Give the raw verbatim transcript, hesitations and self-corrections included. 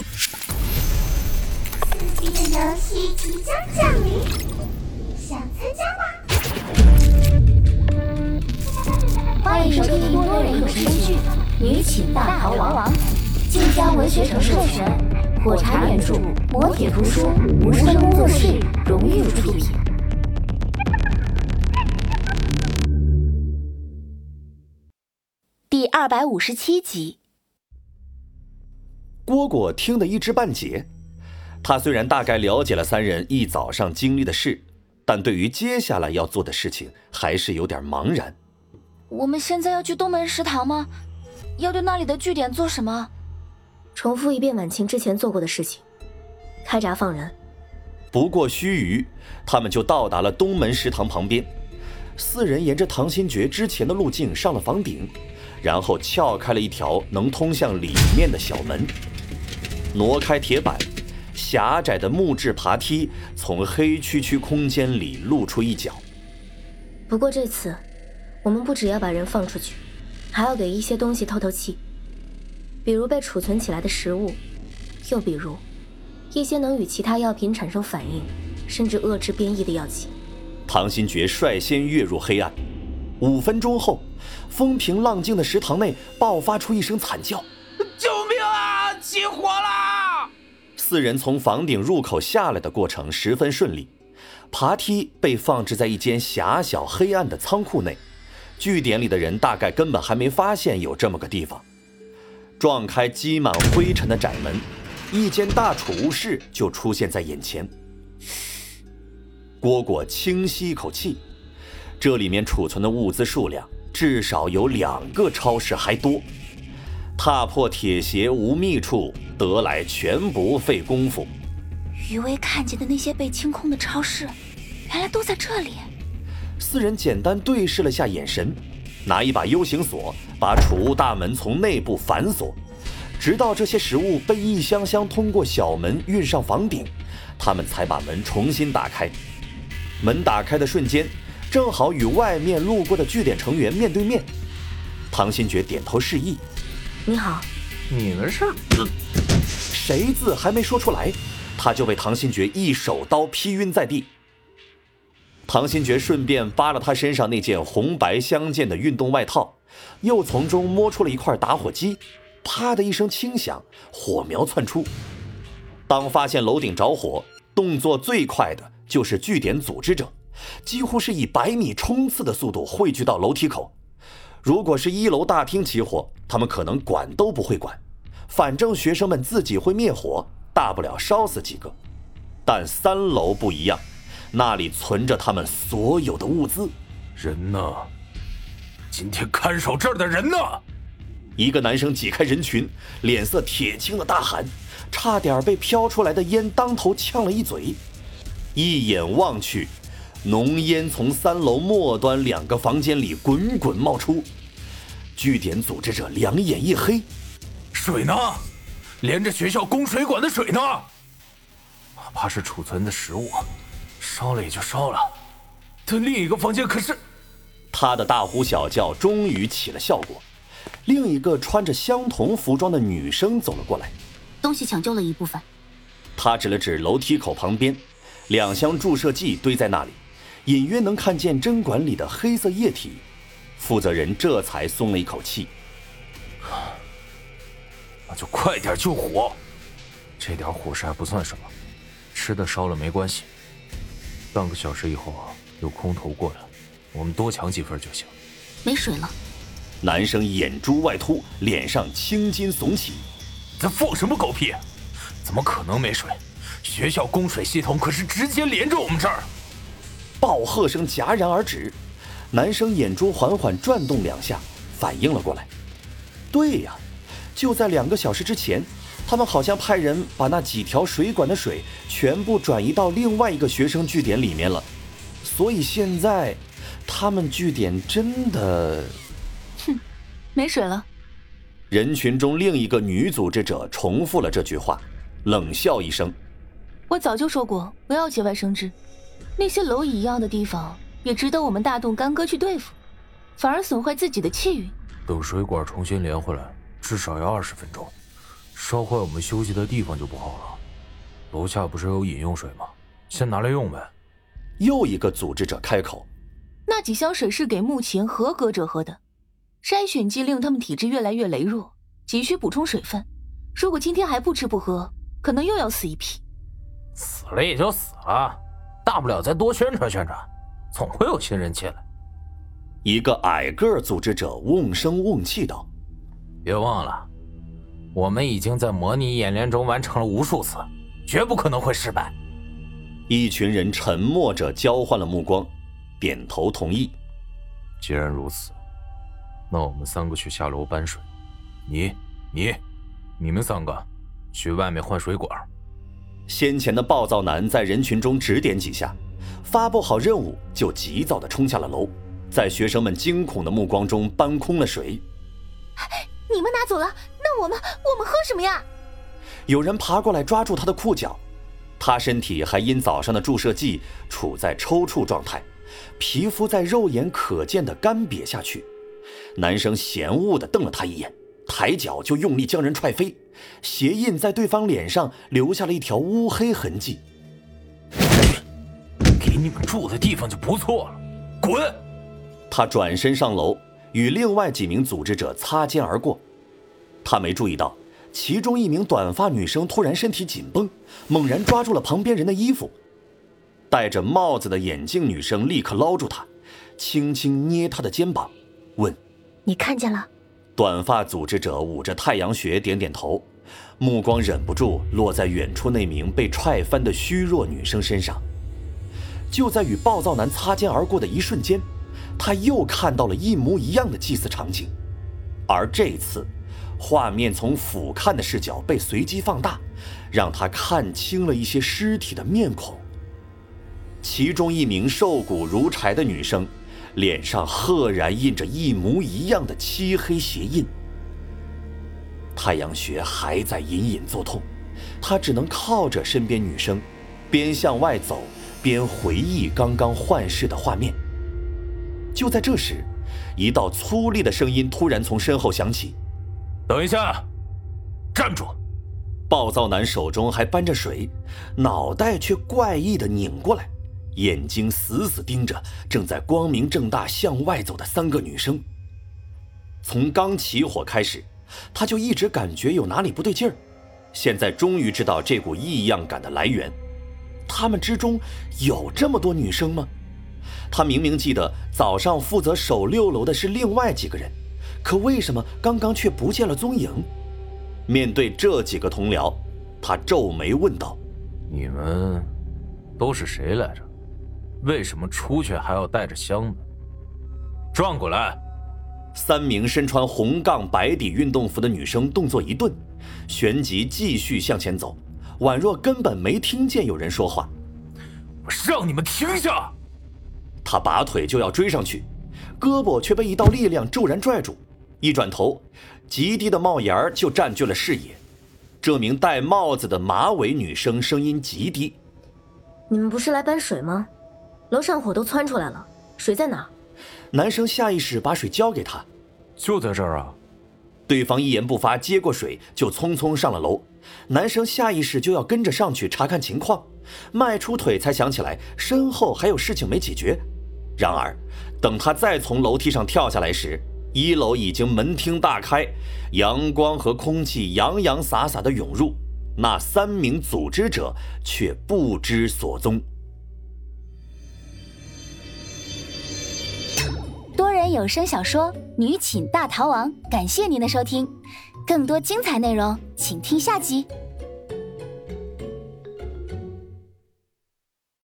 刺激的游戏即将降临，想参加吗？ 欢迎收听多人有声剧《女寝大逃亡》，晋江文学城授权，火柴原著，磨铁图书，无声工作室荣誉出品。第二百五十七集。 蝈蝈听得一知半解，他虽然大概了解了三人一早上经历的事，但对于接下来要做的事情还是有点茫然。 我们现在要去东门食堂吗？要对那里的据点做什么？ 重复一遍晚晴之前做过的事情，开闸放人。 不过须臾，他们就到达了东门食堂旁边。四人沿着唐新觉之前的路径上了房顶，然后撬开了一条能通向里面的小门，挪开铁板，狭窄的木质爬梯从黑黢黢空间里露出一角。 不过这次我们不只要把人放出去，还要给一些东西透透气，比如被储存起来的食物，又比如一些能与其他药品产生反应甚至遏制变异的药剂。 唐新觉率先跃入黑暗，五分钟后，风平浪静的食堂内爆发出一声惨叫： 救命啊！起火啦！ 四人从房顶入口下来的过程十分顺利，爬梯被放置在一间狭小黑暗的仓库内，据点里的人大概根本还没发现有这么个地方。撞开积满灰尘的窄门，一间大储物室就出现在眼前。蝈蝈轻吸一口气，这里面储存的物资数量至少有两个超市还多。踏破铁鞋无觅处，得来全不费工夫。 余威看见的那些被清空的超市，原来都在这里。 四人简单对视了下眼神，拿一把 U 型锁把储物大门从内部反锁，直到这些食物被一箱箱通过小门运上房顶，他们才把门重新打开。门打开的瞬间，正好与外面路过的据点成员面对面。唐新觉点头示意： 你好。 你们是？ 谁字还没说出来，他就被唐新觉一手刀劈晕在地。唐新觉顺便扒了他身上那件红白相间的运动外套，又从中摸出了一块打火机，啪的一声轻响，火苗窜出。当发现楼顶着火，动作最快的就是据点组织者，几乎是以百米冲刺的速度汇聚到楼梯口。如果是一楼大厅起火，他们可能管都不会管，反正学生们自己会灭火，大不了烧死几个。但三楼不一样，那里存着他们所有的物资。 人呢？今天看守这儿的人呢？ 一个男生挤开人群，脸色铁青的大喊，差点被飘出来的烟当头呛了一嘴。一眼望去，浓烟从三楼末端两个房间里滚滚冒出。据点组织者两眼一黑， 水呢？连着学校供水管的水呢？哪怕是储存的食物，烧了也就烧了，但另一个房间可是…… 他的大呼小叫终于起了效果，另一个穿着相同服装的女生走了过来。 东西抢救了一部分。 他指了指楼梯口旁边，两箱注射剂堆在那里，隐约能看见针管里的黑色液体。负责人这才松了一口气。 那就快点救火，这点火势还不算什么，吃的烧了没关系。半个小时以后有空投过来，我们多抢几份就行。 没水了。 男生眼珠外凸，脸上青筋耸起。 在放什么狗屁？怎么可能没水？学校供水系统可是直接连着我们这儿。 暴喝声戛然而止，男生眼珠缓缓转动两下，反应了过来。对呀，就在两个小时之前，他们好像派人把那几条水管的水全部转移到另外一个学生据点里面了，所以现在他们据点真的…… 哼，没水了。 人群中另一个女组织者重复了这句话，冷笑一声： 我早就说过不要节外生枝，那些蝼蚁一样的地方也值得我们大动干戈去对付，反而损坏自己的气运。 等水管重新连回来至少要二十分钟， 烧坏我们休息的地方就不好了。楼下不是有饮用水吗？先拿来用呗。 又一个组织者开口： 那几箱水是给目前合格者喝的，筛选剂令他们体质越来越羸弱，急需补充水分。如果今天还不吃不喝，可能又要死一批。 死了也就死了，大不了再多宣传宣传，总会有新人进来。 一个矮个组织者瓮声瓮气道： 别忘了，我们已经在模拟演练中完成了无数次，绝不可能会失败。 一群人沉默着交换了目光，点头同意。 既然如此，那我们三个去下楼搬水，你、你、你们三个去外面换水管。 先前的暴躁男在人群中指点几下，发布好任务就急躁地冲下了楼，在学生们惊恐的目光中搬空了水。 你们拿走了，那我们我们喝什么呀？ 有人爬过来抓住他的裤脚，他身体还因早上的注射剂处在抽搐状态，皮肤在肉眼可见的干瘪下去。男生嫌恶地瞪了他一眼，抬脚就用力将人踹飞，鞋印在对方脸上留下了一条乌黑痕迹。 给你们住的地方就不错了，滚！ 他转身上楼，与另外几名组织者擦肩而过。他没注意到，其中一名短发女生突然身体紧绷，猛然抓住了旁边人的衣服。戴着帽子的眼镜女生立刻捞住他，轻轻捏他的肩膀，问： 你看见了？ 短发组织者捂着太阳穴点点头，目光忍不住落在远处那名被踹翻的虚弱女生身上。就在与暴躁男擦肩而过的一瞬间，他又看到了一模一样的祭祀场景，而这次画面从俯瞰的视角被随机放大，让他看清了一些尸体的面孔。其中一名瘦骨如柴的女生，脸上赫然印着一模一样的漆黑鞋印。太阳穴还在隐隐作痛，他只能靠着身边女生，边向外走边回忆刚刚幻视的画面。就在这时，一道粗粝的声音突然从身后响起： 等一下，站住！ 暴躁男手中还搬着水，脑袋却怪异地拧过来，眼睛死死盯着正在光明正大向外走的三个女生。从刚起火开始，他就一直感觉有哪里不对劲儿，现在终于知道这股异样感的来源。他们之中有这么多女生吗？他明明记得早上负责守六楼的是另外几个人，可为什么刚刚却不见了踪影？面对这几个同僚，他皱眉问道： 你们都是谁来着？为什么出去还要带着箱子？转过来！ 三名身穿红杠白底运动服的女生动作一顿，旋即继续向前走，宛若根本没听见有人说话。 我让你们停下！ 他拔腿就要追上去，胳膊却被一道力量骤然拽住，一转头，极低的帽檐就占据了视野。这名戴帽子的马尾女生声音极低： 你们不是来搬水吗？楼上火都窜出来了，水在哪儿？ 男生下意识把水交给他： 就在这儿啊。 对方一言不发，接过水就匆匆上了楼。男生下意识就要跟着上去查看情况，迈出腿才想起来身后还有事情没解决。然而等他再从楼梯上跳下来时，一楼已经门厅大开，阳光和空气洋洋洒洒地涌入，那三名组织者却不知所踪。 多人有声小说《女寝大逃亡》，感谢您的收听，更多精彩内容请听下集。